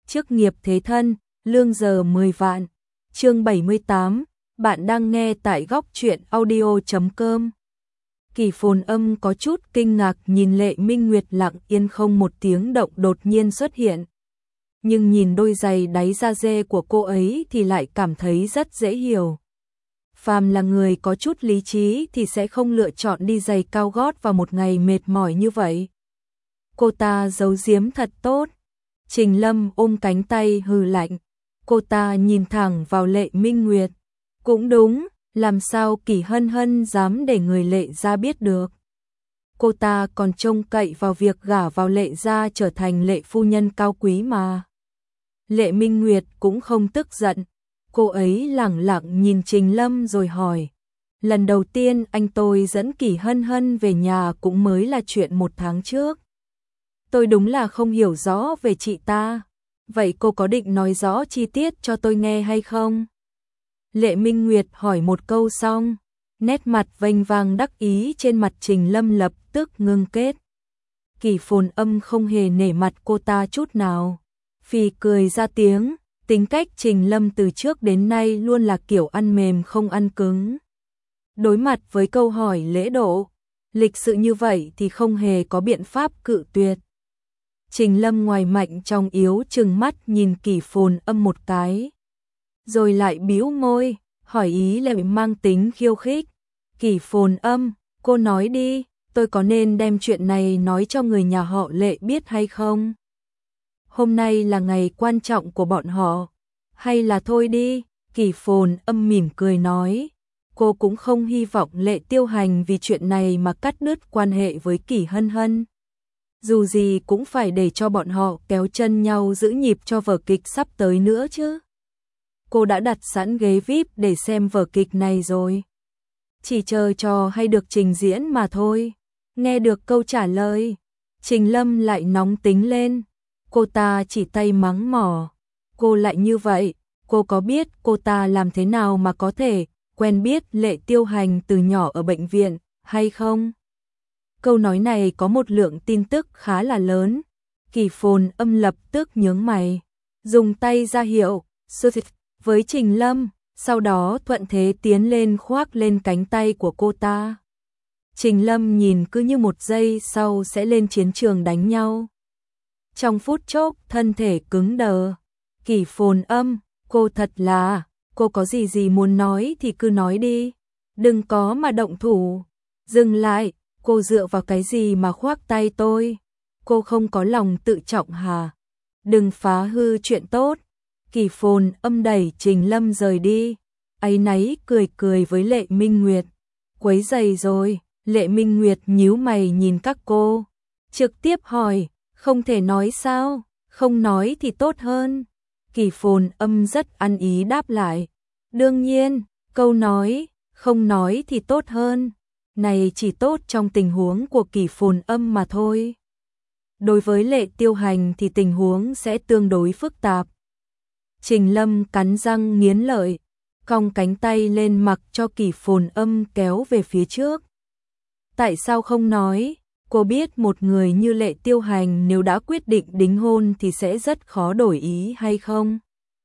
chức nghiệp thế thân, lương giờ 10 vạn. Chương 78, bạn đang nghe tại góc truyện audio.com. Kỳ Phồn Âm có chút kinh ngạc nhìn Lệ Minh Nguyệt lặng yên không một tiếng động đột nhiên xuất hiện. Nhưng nhìn đôi giày đáy da dê của cô ấy thì lại cảm thấy rất dễ hiểu. Phàm là người có chút lý trí thì sẽ không lựa chọn đi giày cao gót vào một ngày mệt mỏi như vậy. Cô ta giấu giếm thật tốt. Trình Lâm ôm cánh tay hừ lạnh. Cô ta nhìn thẳng vào Lệ Minh Nguyệt. Cũng đúng, làm sao Kỳ Hân Hân dám để người Lệ gia biết được. Cô ta còn trông cậy vào việc gả vào Lệ gia trở thành Lệ phu nhân cao quý mà. Lệ Minh Nguyệt cũng không tức giận. Cô ấy lẳng lặng nhìn Trình Lâm rồi hỏi. Lần đầu tiên anh tôi dẫn Kỳ Hân Hân về nhà cũng mới là chuyện 1 tháng trước. Tôi đúng là không hiểu rõ về chị ta. Vậy cô có định nói rõ chi tiết cho tôi nghe hay không? Lệ Minh Nguyệt hỏi một câu xong, nét mặt vênh vang đắc ý trên mặt Trình Lâm lập tức ngưng kết. Kỳ Phồn Âm không hề nể mặt cô ta chút nào. Phì cười ra tiếng, tính cách Trình Lâm từ trước đến nay luôn là kiểu ăn mềm không ăn cứng. Đối mặt với câu hỏi lễ độ, lịch sự như vậy thì không hề có biện pháp cự tuyệt. Trình Lâm ngoài mạnh trong yếu trừng mắt nhìn Kỳ Phồn Âm một cái. Rồi lại bĩu môi, hỏi ý lại mang tính khiêu khích. Kỳ Phồn Âm, cô nói đi, tôi có nên đem chuyện này nói cho người nhà họ Lệ biết hay không? Hôm nay là ngày quan trọng của bọn họ. Hay là thôi đi, Kỳ Phồn Âm mỉm cười nói. Cô cũng không hy vọng Lệ Tiêu Hành vì chuyện này mà cắt đứt quan hệ với Kỳ Hân Hân. Dù gì cũng phải để cho bọn họ kéo chân nhau giữ nhịp cho vở kịch sắp tới nữa chứ. Cô đã đặt sẵn ghế VIP để xem vở kịch này rồi. Chỉ chờ trò hay được trình diễn mà thôi. Nghe được câu trả lời, Trình Lâm lại nóng tính lên. Cô ta chỉ tay mắng mỏ. Cô lại như vậy, cô có biết cô ta làm thế nào mà có thể quen biết Lệ Tiêu Hành từ nhỏ ở bệnh viện hay không? Câu nói này có một lượng tin tức khá là lớn. Kỳ Phồn Âm lập tức nhướng mày, dùng tay ra hiệu với Trình Lâm, sau đó thuận thế tiến lên khoác lên cánh tay của cô ta. Trình Lâm nhìn cứ như một giây sau sẽ lên chiến trường đánh nhau. Trong phút chốc thân thể cứng đờ. Kỳ Phồn Âm, cô thật là, cô có gì muốn nói thì cứ nói đi. Đừng có mà động thủ. Dừng lại, cô dựa vào cái gì mà khoác tay tôi? Cô không có lòng tự trọng hả? Đừng phá hư chuyện tốt. Kỳ Phồn Âm đẩy Trình Lâm rời đi. Áy náy cười với Lệ Minh Nguyệt. Quấy rầy rồi. Lệ Minh Nguyệt nhíu mày nhìn các cô, trực tiếp hỏi, không thể nói sao? Không nói thì tốt hơn. Kỳ Phồn Âm rất ăn ý đáp lại. Đương nhiên, câu nói, không nói thì tốt hơn. Này chỉ tốt trong tình huống của Kỳ Phồn Âm mà thôi. Đối với Lệ Tiêu Hành thì tình huống sẽ tương đối phức tạp. Trình Lâm cắn răng nghiến lợi, cong cánh tay lên mặc cho Kỳ Phồn Âm kéo về phía trước. Tại sao không nói? Cô biết một người như Lệ Tiêu Hành nếu đã quyết định đính hôn thì sẽ rất khó đổi ý hay không?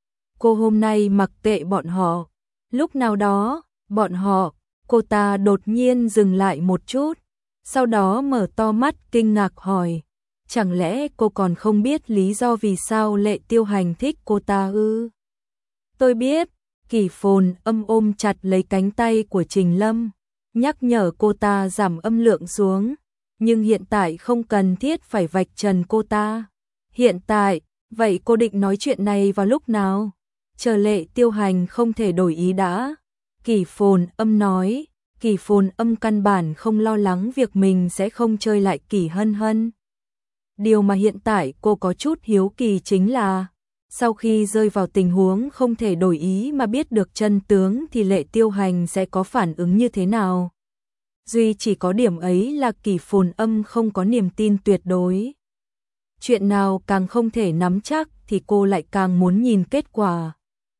Cô hôm nay mặc kệ bọn họ. Lúc nào đó, bọn họ, cô ta đột nhiên dừng lại một chút, sau đó mở to mắt kinh ngạc hỏi. Chẳng lẽ cô còn không biết lý do vì sao Lệ Tiêu Hành thích cô ta ư? Tôi biết. Kỳ Phồn Âm ôm chặt lấy cánh tay của Trình Lâm, nhắc nhở cô ta giảm âm lượng xuống, nhưng hiện tại không cần thiết phải vạch trần cô ta. Hiện tại, vậy cô định nói chuyện này vào lúc nào? Chờ Lệ Tiêu Hành không thể đổi ý đã. Kỳ Phồn Âm nói. Kỳ Phồn Âm căn bản không lo lắng việc mình sẽ không chơi lại Kỳ Hân Hân. Điều mà hiện tại cô có chút hiếu kỳ chính là, sau khi rơi vào tình huống không thể đổi ý mà biết được chân tướng thì Lệ Tiêu Hành sẽ có phản ứng như thế nào. Duy chỉ có điểm ấy là Kỳ Phồn Âm không có niềm tin tuyệt đối. Chuyện nào càng không thể nắm chắc thì cô lại càng muốn nhìn kết quả.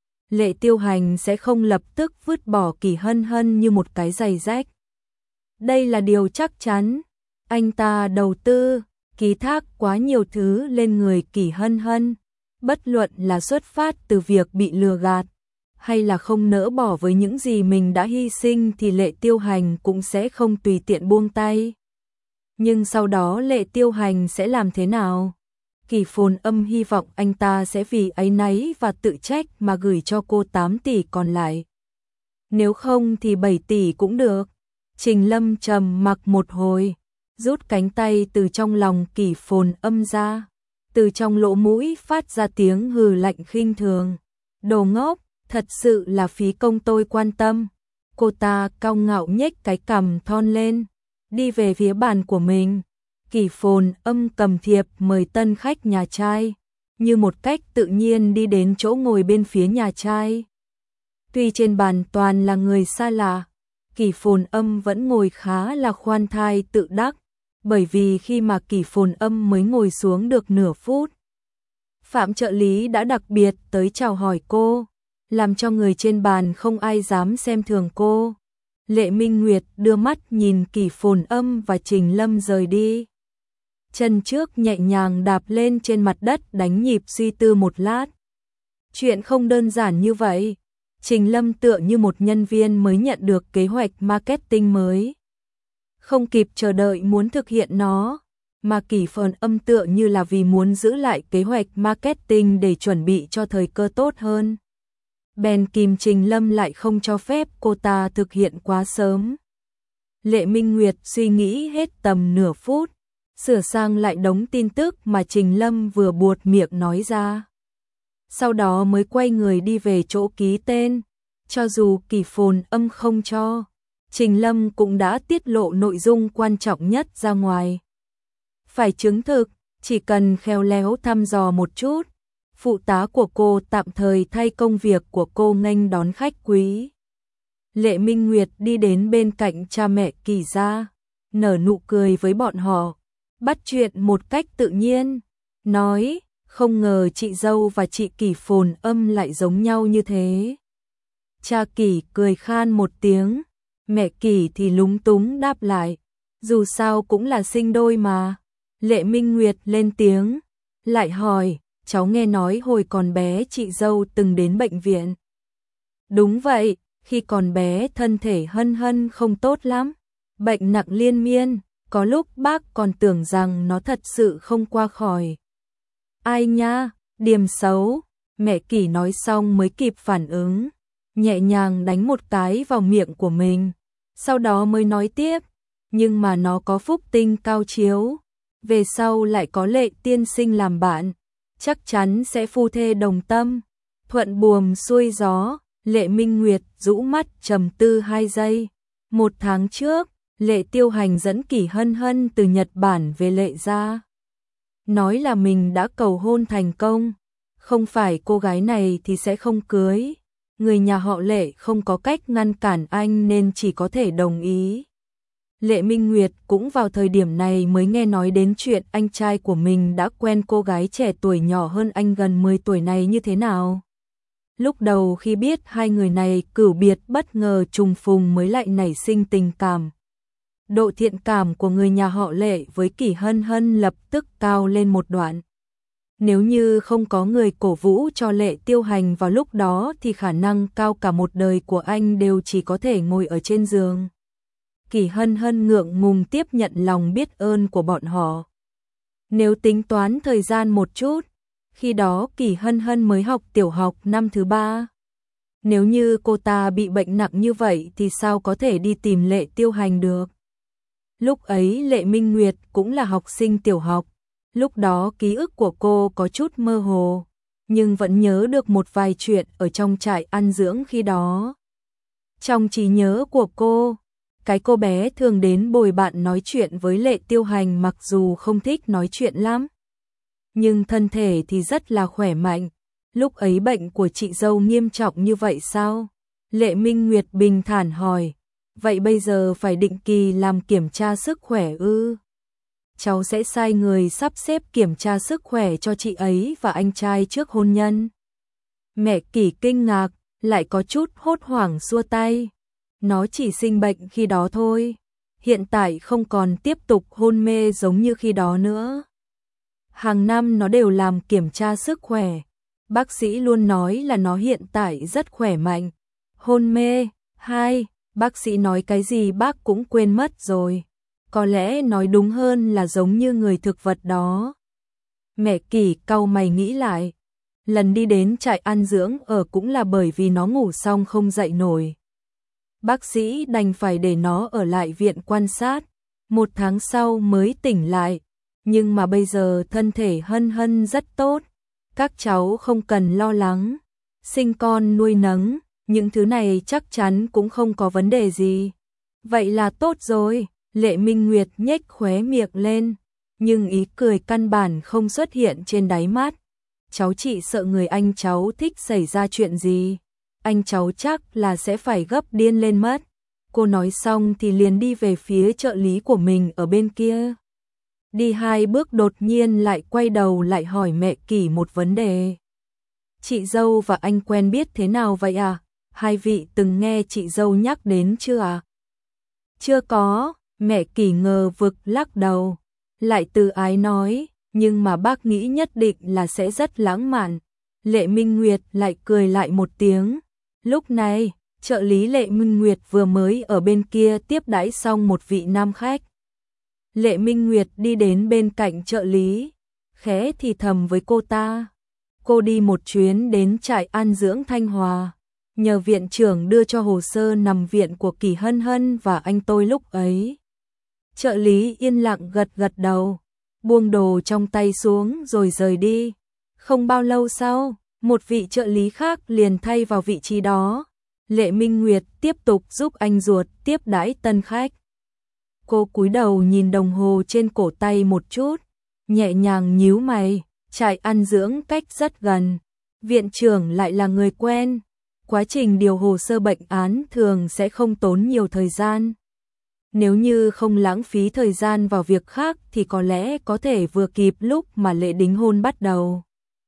Lệ Tiêu Hành sẽ không lập tức vứt bỏ Kỳ Hân Hân như một cái giày rách. Đây là điều chắc chắn. Anh ta đầu tư, ký thác quá nhiều thứ lên người Kỳ Hân Hân. Bất luận là xuất phát từ việc bị lừa gạt, hay là không nỡ bỏ với những gì mình đã hy sinh thì Lệ Tiêu Hành cũng sẽ không tùy tiện buông tay. Nhưng sau đó Lệ Tiêu Hành sẽ làm thế nào? Kỳ Phồn Âm hy vọng anh ta sẽ vì áy náy và tự trách mà gửi cho cô 8 tỷ còn lại. Nếu không thì 7 tỷ cũng được. Trình Lâm trầm mặc một hồi, rút cánh tay từ trong lòng Kỳ Phồn Âm ra, từ trong lỗ mũi phát ra tiếng hừ lạnh khinh thường. Đồ ngốc, thật sự là phí công tôi quan tâm. Cô ta cao ngạo nhếch cái cằm thon lên, đi về phía bàn của mình. Kỳ Phồn Âm cầm thiệp mời tân khách nhà trai, như một cách tự nhiên đi đến chỗ ngồi bên phía nhà trai. Tuy trên bàn toàn là người xa lạ, Kỳ Phồn Âm vẫn ngồi khá là khoan thai tự đắc, bởi vì khi mà Kỳ Phồn Âm mới ngồi xuống được nửa phút, Phạm trợ lý đã đặc biệt tới chào hỏi cô, làm cho người trên bàn không ai dám xem thường cô. Lệ Minh Nguyệt đưa mắt nhìn Kỳ Phồn Âm và Trình Lâm rời đi. Chân trước nhẹ nhàng đạp lên trên mặt đất đánh nhịp suy tư một lát. Chuyện không đơn giản như vậy. Trình Lâm tựa như một nhân viên mới nhận được kế hoạch marketing mới, không kịp chờ đợi muốn thực hiện nó, mà Kỳ Phồn Âm tựa như là vì muốn giữ lại kế hoạch marketing để chuẩn bị cho thời cơ tốt hơn. Bèn kìm Trình Lâm lại không cho phép cô ta thực hiện quá sớm. Lệ Minh Nguyệt suy nghĩ hết tầm nửa phút, sửa sang lại đống tin tức mà Trình Lâm vừa buột miệng nói ra. Sau đó mới quay người đi về chỗ ký tên. Cho dù Kỳ Phồn Âm không cho, Trình Lâm cũng đã tiết lộ nội dung quan trọng nhất ra ngoài. Phải chứng thực, chỉ cần khéo léo thăm dò một chút, phụ tá của cô tạm thời thay công việc của cô nghênh đón khách quý. Lệ Minh Nguyệt đi đến bên cạnh cha mẹ Kỳ gia, nở nụ cười với bọn họ, bắt chuyện một cách tự nhiên, nói, không ngờ chị dâu và chị Kỳ Phồn Âm lại giống nhau như thế. Cha Kỳ cười khan một tiếng, mẹ Kỳ thì lúng túng đáp lại, dù sao cũng là sinh đôi mà. Lệ Minh Nguyệt lên tiếng, lại hỏi, cháu nghe nói hồi còn bé chị dâu từng đến bệnh viện. Đúng vậy, khi còn bé thân thể Hân Hân không tốt lắm, bệnh nặng liên miên, có lúc bác còn tưởng rằng nó thật sự không qua khỏi. Ai nha, điềm xấu, mẹ Kỳ nói xong mới kịp phản ứng, nhẹ nhàng đánh một cái vào miệng của mình, sau đó mới nói tiếp, nhưng mà nó có phúc tinh cao chiếu, về sau lại có Lệ tiên sinh làm bạn, chắc chắn sẽ phu thê đồng tâm, thuận buồm xuôi gió. Lệ Minh Nguyệt rũ mắt trầm tư 2 giây. 1 tháng trước, Lệ Tiêu Hành dẫn Kỳ Hân Hân từ Nhật Bản về Lệ gia, nói là mình đã cầu hôn thành công, không phải cô gái này thì sẽ không cưới. Người nhà họ Lệ không có cách ngăn cản anh nên chỉ có thể đồng ý. Lệ Minh Nguyệt cũng vào thời điểm này mới nghe nói đến chuyện anh trai của mình đã quen cô gái trẻ tuổi nhỏ hơn anh gần 10 tuổi này như thế nào. Lúc đầu khi biết hai người này cửu biệt bất ngờ trùng phùng mới lại nảy sinh tình cảm. Độ thiện cảm của người nhà họ Lệ với Kỳ Hân Hân lập tức cao lên một đoạn. Nếu như không có người cổ vũ cho Lệ Tiêu Hành vào lúc đó thì khả năng cao cả một đời của anh đều chỉ có thể ngồi ở trên giường. Kỳ Hân Hân ngượng ngùng tiếp nhận lòng biết ơn của bọn họ. Nếu tính toán thời gian một chút, khi đó Kỳ Hân Hân mới học tiểu học năm thứ 3. Nếu như cô ta bị bệnh nặng như vậy thì sao có thể đi tìm Lệ Tiêu Hành được. Lúc ấy Lệ Minh Nguyệt cũng là học sinh tiểu học. Lúc đó ký ức của cô có chút mơ hồ, nhưng vẫn nhớ được một vài chuyện ở trong trại ăn dưỡng khi đó. Trong trí nhớ của cô, cái cô bé thường đến bồi bạn nói chuyện với Lệ Tiêu Hành mặc dù không thích nói chuyện lắm, nhưng thân thể thì rất là khỏe mạnh. Lúc ấy bệnh của chị dâu nghiêm trọng như vậy sao? Lệ Minh Nguyệt bình thản hỏi, vậy bây giờ phải định kỳ làm kiểm tra sức khỏe ư? Cháu sẽ sai người sắp xếp kiểm tra sức khỏe cho chị ấy và anh trai trước hôn nhân. Mẹ Kỳ kinh ngạc, lại có chút hốt hoảng xua tay. Nó chỉ sinh bệnh khi đó thôi, hiện tại không còn tiếp tục hôn mê giống như khi đó nữa. Hàng năm nó đều làm kiểm tra sức khỏe, Bác sĩ luôn nói là nó hiện tại rất khỏe mạnh. Hôn mê. 2. Bác sĩ nói cái gì bác cũng quên mất rồi. Có lẽ nói đúng hơn là giống như người thực vật đó. Mẹ Kỳ cau mày nghĩ lại. Lần đi đến trại an dưỡng ở cũng là bởi vì nó ngủ xong không dậy nổi. Bác sĩ đành phải để nó ở lại viện quan sát. 1 tháng sau mới tỉnh lại. Nhưng mà bây giờ thân thể Hân Hân rất tốt. Các cháu không cần lo lắng. Sinh con nuôi nấng, những thứ này chắc chắn cũng không có vấn đề gì. Vậy là tốt rồi. Lệ Minh Nguyệt nhếch khóe miệng lên. Nhưng ý cười căn bản không xuất hiện trên đáy mắt. Cháu chỉ sợ người anh cháu thích xảy ra chuyện gì. Anh cháu chắc là sẽ phải gấp điên lên mất. Cô nói xong thì liền đi về phía trợ lý của mình ở bên kia. Đi 2 bước đột nhiên lại quay đầu lại hỏi mẹ Kỳ một vấn đề. Chị dâu và anh quen biết thế nào vậy à? Hai vị từng nghe chị dâu nhắc đến chưa à? Chưa có, mẹ Kỳ ngờ vực lắc đầu. Lại từ ái nói, nhưng mà bác nghĩ nhất định là sẽ rất lãng mạn. Lệ Minh Nguyệt lại cười lại một tiếng. Lúc này, trợ lý Lệ Minh Nguyệt vừa mới ở bên kia tiếp đãi xong một vị nam khách. Lệ Minh Nguyệt đi đến bên cạnh trợ lý, khẽ thì thầm với cô ta. Cô đi một chuyến đến trại an dưỡng Thanh Hòa, nhờ viện trưởng đưa cho hồ sơ nằm viện của Kỳ Hân Hân và anh tôi lúc ấy. Trợ lý yên lặng gật gật đầu, buông đồ trong tay xuống rồi rời đi. Không bao lâu sau, một vị trợ lý khác liền thay vào vị trí đó. Lệ Minh Nguyệt tiếp tục giúp anh ruột tiếp đãi tân khách. Cô cúi đầu nhìn đồng hồ trên cổ tay một chút, nhẹ nhàng nhíu mày, trại an dưỡng cách rất gần. Viện trưởng lại là người quen. Quá trình điều hồ sơ bệnh án thường sẽ không tốn nhiều thời gian. Nếu như không lãng phí thời gian vào việc khác thì có lẽ có thể vừa kịp lúc mà lễ đính hôn bắt đầu.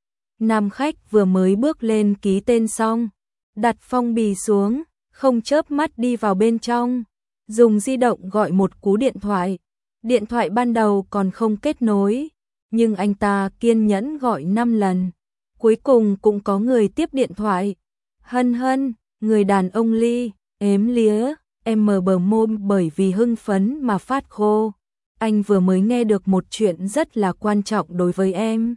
Nam khách vừa mới bước lên ký tên xong, đặt phong bì xuống, không chớp mắt đi vào bên trong, dùng di động gọi một cú điện thoại. Điện thoại ban đầu còn không kết nối, nhưng anh ta kiên nhẫn gọi 5 lần. Cuối cùng cũng có người tiếp điện thoại. Hân Hân, người đàn ông Ly, ếm lía, em mở bờ môi bởi vì hưng phấn mà phát khô. Anh vừa mới nghe được một chuyện rất là quan trọng đối với em.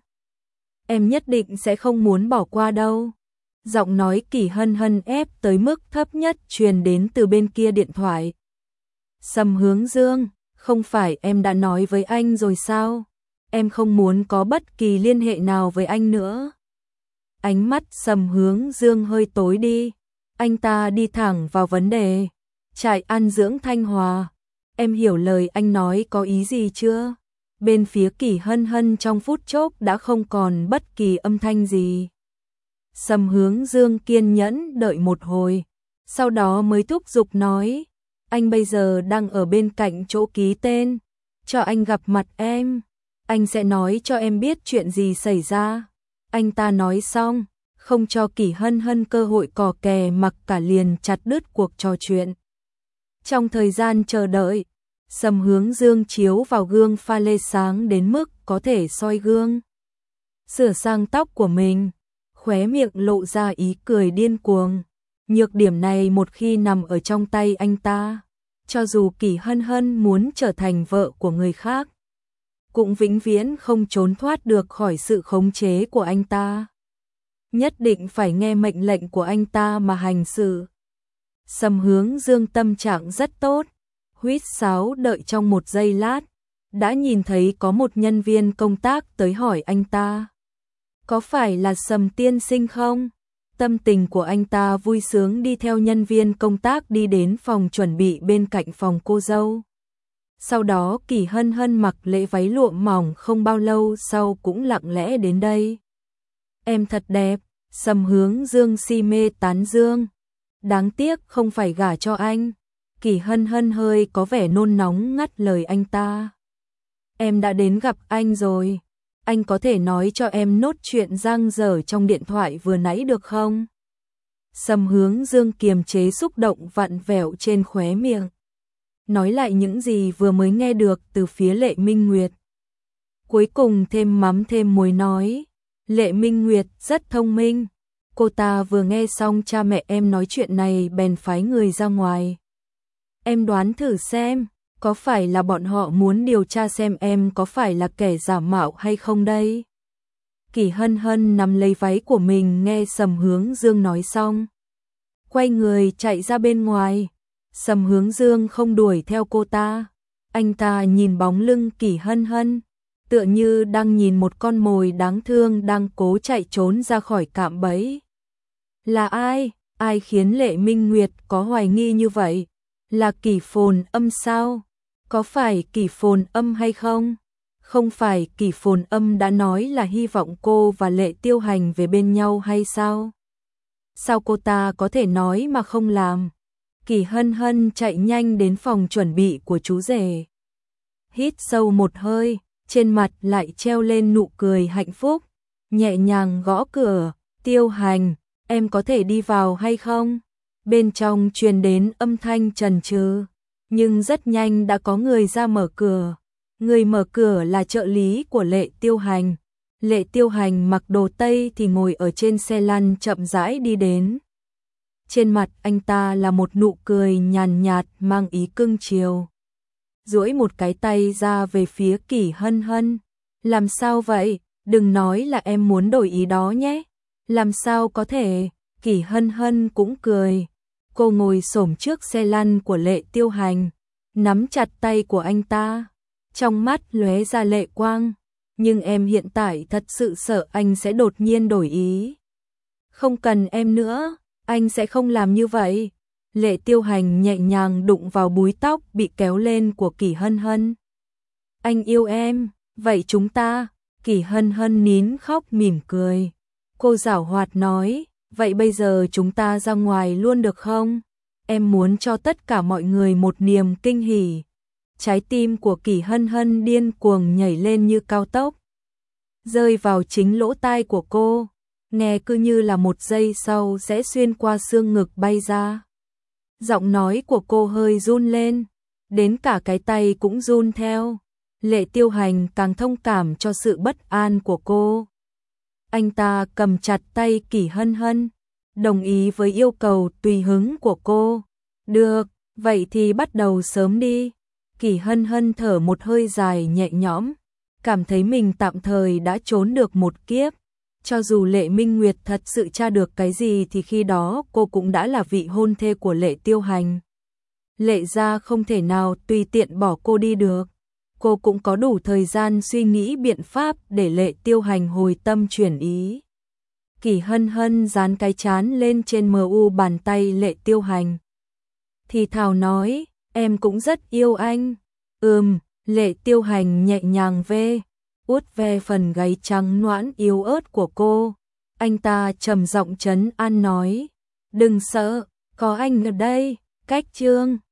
Em nhất định sẽ không muốn bỏ qua đâu. Giọng nói Kỳ Hân Hân ép tới mức thấp nhất truyền đến từ bên kia điện thoại. Sầm Hướng Dương, không phải em đã nói với anh rồi sao? Em không muốn có bất kỳ liên hệ nào với anh nữa. Ánh mắt Sầm Hướng Dương hơi tối đi. Anh ta đi thẳng vào vấn đề. Trại an dưỡng Thanh Hòa. Em hiểu lời anh nói có ý gì chưa? Bên phía Kỳ Hân Hân trong phút chốc đã không còn bất kỳ âm thanh gì. Sầm Hướng Dương kiên nhẫn đợi một hồi, sau đó mới thúc giục nói, anh bây giờ đang ở bên cạnh chỗ ký tên, cho anh gặp mặt em, anh sẽ nói cho em biết chuyện gì xảy ra. Anh ta nói xong, không cho Kỳ Hân Hân cơ hội cò kè mặc cả liền chặt đứt cuộc trò chuyện. Trong thời gian chờ đợi, Sầm Hướng Dương chiếu vào gương pha lê sáng đến mức có thể soi gương. Sửa sang tóc của mình, khóe miệng lộ ra ý cười điên cuồng. Nhược điểm này một khi nằm ở trong tay anh ta, cho dù Kỳ Hân Hân muốn trở thành vợ của người khác, cũng vĩnh viễn không trốn thoát được khỏi sự khống chế của anh ta. Nhất định phải nghe mệnh lệnh của anh ta mà hành sự. Sầm Hướng Dương tâm trạng rất tốt, huýt sáo đợi trong một giây lát, đã nhìn thấy có một nhân viên công tác tới hỏi anh ta. Có phải là Sầm tiên sinh không? Tâm tình của anh ta vui sướng đi theo nhân viên công tác đi đến phòng chuẩn bị bên cạnh phòng cô dâu. Sau đó Kỳ Hân Hân mặc lễ váy lụa mỏng không bao lâu sau cũng lặng lẽ đến đây. Em thật đẹp, Sầm Hướng Dương si mê tán dương. Đáng tiếc không phải gả cho anh. Kỳ Hân Hân hơi có vẻ nôn nóng ngắt lời anh ta. Em đã đến gặp anh rồi. Anh có thể nói cho em nốt chuyện dang dở trong điện thoại vừa nãy được không? Sầm Hướng Dương kiềm chế xúc động vặn vẹo trên khóe miệng. Nói lại những gì vừa mới nghe được từ phía Lệ Minh Nguyệt. Cuối cùng thêm mắm thêm muối nói. Lệ Minh Nguyệt rất thông minh. Cô ta vừa nghe xong cha mẹ em nói chuyện này bèn phái người ra ngoài. Em đoán thử xem, có phải là bọn họ muốn điều tra xem em có phải là kẻ giả mạo hay không đây? Kỳ Hân Hân nắm lấy váy của mình nghe Sầm Hướng Dương nói xong. Quay người chạy ra bên ngoài. Sầm Hướng Dương không đuổi theo cô ta. Anh ta nhìn bóng lưng Kỳ Hân Hân, tựa như đang nhìn một con mồi đáng thương đang cố chạy trốn ra khỏi cạm bẫy. Là ai? Ai khiến Lệ Minh Nguyệt có hoài nghi như vậy? Là Kỷ Phồn Âm sao? Có phải Kỷ Phồn Âm hay không? Không phải Kỷ Phồn Âm đã nói là hy vọng cô và Lệ Tiêu Hành về bên nhau hay sao? Sao cô ta có thể nói mà không làm? Kỳ Hân Hân chạy nhanh đến phòng chuẩn bị của chú rể. Hít sâu một hơi, trên mặt lại treo lên nụ cười hạnh phúc, nhẹ nhàng gõ cửa. Tiêu Hành, em có thể đi vào hay không? Bên trong truyền đến âm thanh chần chừ, nhưng rất nhanh đã có người ra mở cửa. Người mở cửa là trợ lý của Lệ Tiêu Hành. Lệ Tiêu Hành mặc đồ Tây thì ngồi ở trên xe lăn chậm rãi đi đến. Trên mặt anh ta là một nụ cười nhàn nhạt mang ý cưng chiều. Duỗi một cái tay ra về phía Kỳ Hân Hân. Làm sao vậy? Đừng nói là em muốn đổi ý đó nhé. Làm sao có thể? Kỳ Hân Hân cũng cười. Cô ngồi xổm trước xe lăn của Lệ Tiêu Hành, nắm chặt tay của anh ta. Trong mắt lóe ra lệ quang. Nhưng em hiện tại thật sự sợ anh sẽ đột nhiên đổi ý. Không cần em nữa, anh sẽ không làm như vậy. Lệ Tiêu Hành nhẹ nhàng đụng vào búi tóc bị kéo lên của Kỳ Hân Hân. Anh yêu em, vậy chúng ta. Kỳ Hân Hân nín khóc mỉm cười. Cô giảo hoạt nói, vậy bây giờ chúng ta ra ngoài luôn được không? Em muốn cho tất cả mọi người một niềm kinh hỉ. Trái tim của Kỳ Hân Hân điên cuồng nhảy lên như cao tốc, rơi vào chính lỗ tai của cô, nghe cứ như là một giây sau sẽ xuyên qua xương ngực bay ra. Giọng nói của cô hơi run lên, đến cả cái tay cũng run theo. Lệ Tiêu Hành càng thông cảm cho sự bất an của cô. Anh ta cầm chặt tay Kỳ Hân Hân, đồng ý với yêu cầu tùy hứng của cô. Được, vậy thì bắt đầu sớm đi. Kỳ Hân Hân thở một hơi dài nhẹ nhõm, cảm thấy mình tạm thời đã trốn được một kiếp. Cho dù Lệ Minh Nguyệt thật sự tra được cái gì thì khi đó cô cũng đã là vị hôn thê của Lệ Tiêu Hành. Lệ gia không thể nào tùy tiện bỏ cô đi được. Cô cũng có đủ thời gian suy nghĩ biện pháp để Lệ Tiêu Hành hồi tâm chuyển ý. Kỳ Hân Hân dán cái trán lên trên mu bàn tay Lệ Tiêu Hành, thì thào nói, em cũng rất yêu anh. Lệ Tiêu Hành nhẹ nhàng vuốt ve phần gáy trắng nõn yếu ớt của cô. Anh ta trầm giọng trấn an nói, đừng sợ, có anh ở đây. Cách chương